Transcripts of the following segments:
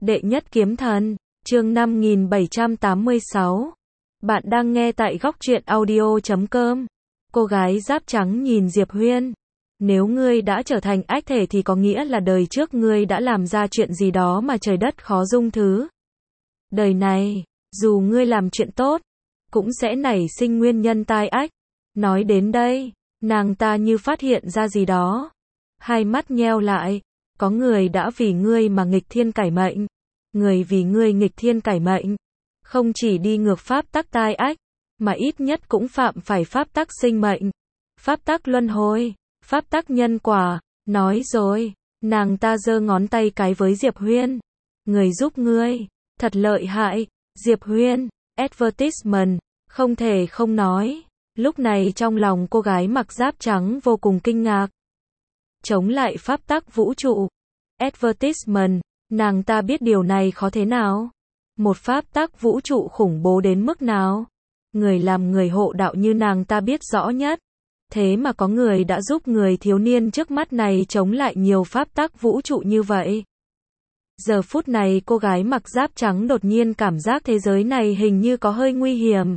Đệ nhất kiếm thần, chương 5786. Bạn đang nghe tại góc truyện audio.com. Cô gái giáp trắng nhìn Diệp Huyên. Nếu ngươi đã trở thành ách thể thì có nghĩa là đời trước ngươi đã làm ra chuyện gì đó mà trời đất khó dung thứ. Đời này, dù ngươi làm chuyện tốt, cũng sẽ nảy sinh nguyên nhân tai ách. Nói đến đây, nàng ta như phát hiện ra gì đó. Hai mắt nheo lại. Có người đã vì ngươi mà nghịch thiên cải mệnh. Người vì ngươi nghịch thiên cải mệnh, không chỉ đi ngược pháp tắc tai ách, mà ít nhất cũng phạm phải pháp tắc sinh mệnh, pháp tắc luân hồi, pháp tắc nhân quả. Nói rồi, nàng ta giơ ngón tay cái với Diệp Huyên. Người giúp ngươi, thật lợi hại. Diệp Huyên, advertisement, không thể không nói. Lúc này trong lòng cô gái mặc giáp trắng vô cùng kinh ngạc. Chống lại pháp tắc vũ trụ. Advertisement, nàng ta biết điều này khó thế nào. Một pháp tắc vũ trụ khủng bố đến mức nào. Người làm người hộ đạo như nàng ta biết rõ nhất. Thế mà có người đã giúp người thiếu niên trước mắt này chống lại nhiều pháp tắc vũ trụ như vậy. Giờ phút này cô gái mặc giáp trắng đột nhiên cảm giác thế giới này hình như có hơi nguy hiểm.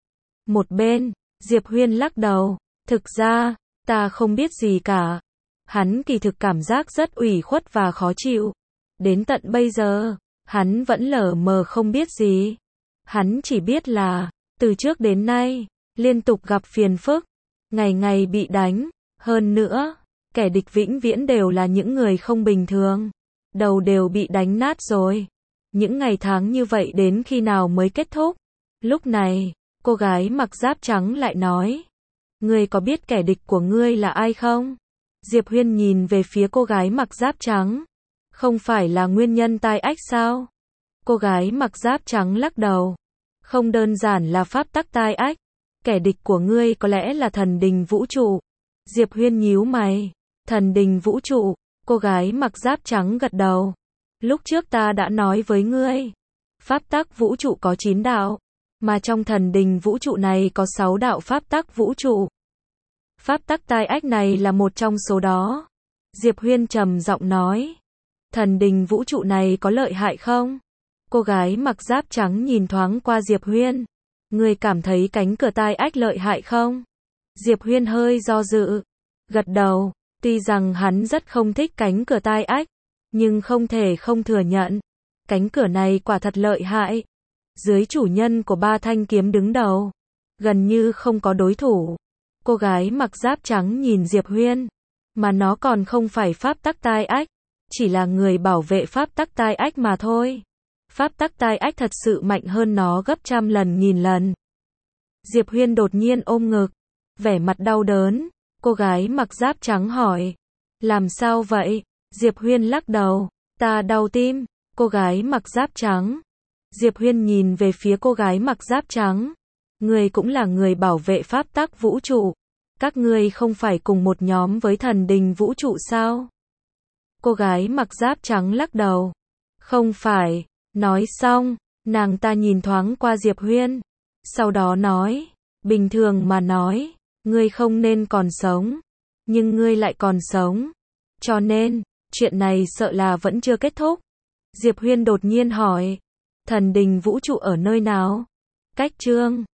Một bên, Diệp Huyên lắc đầu. Thực ra, ta không biết gì cả. Hắn kỳ thực cảm giác rất ủy khuất và khó chịu. Đến tận bây giờ, hắn vẫn lờ mờ không biết gì. Hắn chỉ biết là, từ trước đến nay, liên tục gặp phiền phức, ngày ngày bị đánh. Hơn nữa, kẻ địch vĩnh viễn đều là những người không bình thường. Đầu đều bị đánh nát rồi. Những ngày tháng như vậy đến khi nào mới kết thúc? Lúc này, cô gái mặc giáp trắng lại nói. Ngươi có biết kẻ địch của ngươi là ai không? Diệp Huyên nhìn về phía cô gái mặc giáp trắng. Không phải là nguyên nhân tai ách sao? Cô gái mặc giáp trắng lắc đầu. Không đơn giản là pháp tắc tai ách. Kẻ địch của ngươi có lẽ là thần đình vũ trụ. Diệp Huyên nhíu mày. Thần đình vũ trụ. Cô gái mặc giáp trắng gật đầu. Lúc trước ta đã nói với ngươi. Pháp tắc vũ trụ có 9 đạo. Mà trong thần đình vũ trụ này có 6 đạo pháp tắc vũ trụ. Pháp tắc tai ách này là một trong số đó. Diệp Huyên trầm giọng nói. Thần đình vũ trụ này có lợi hại không? Cô gái mặc giáp trắng nhìn thoáng qua Diệp Huyên. Ngươi cảm thấy cánh cửa tai ách lợi hại không? Diệp Huyên hơi do dự. Gật đầu. Tuy rằng hắn rất không thích cánh cửa tai ách, nhưng không thể không thừa nhận. Cánh cửa này quả thật lợi hại. Dưới chủ nhân của 3 thanh kiếm đứng đầu, gần như không có đối thủ. Cô gái mặc giáp trắng nhìn Diệp Huyên. Mà nó còn không phải pháp tắc tai ách. Chỉ là người bảo vệ pháp tắc tai ách mà thôi. Pháp tắc tai ách thật sự mạnh hơn nó gấp trăm lần nghìn lần. Diệp Huyên đột nhiên ôm ngực. Vẻ mặt đau đớn. Cô gái mặc giáp trắng hỏi. Làm sao vậy? Diệp Huyên lắc đầu. Ta đau tim. Cô gái mặc giáp trắng. Diệp Huyên nhìn về phía cô gái mặc giáp trắng. Ngươi cũng là người bảo vệ pháp tắc vũ trụ. Các ngươi không phải cùng một nhóm với thần đình vũ trụ sao? Cô gái mặc giáp trắng lắc đầu. Không phải. Nói xong, nàng ta nhìn thoáng qua Diệp Huyên. Sau đó nói. Bình thường mà nói, ngươi không nên còn sống. Nhưng ngươi lại còn sống. Cho nên, chuyện này sợ là vẫn chưa kết thúc. Diệp Huyên đột nhiên hỏi. Thần đình vũ trụ ở nơi nào? Cách chương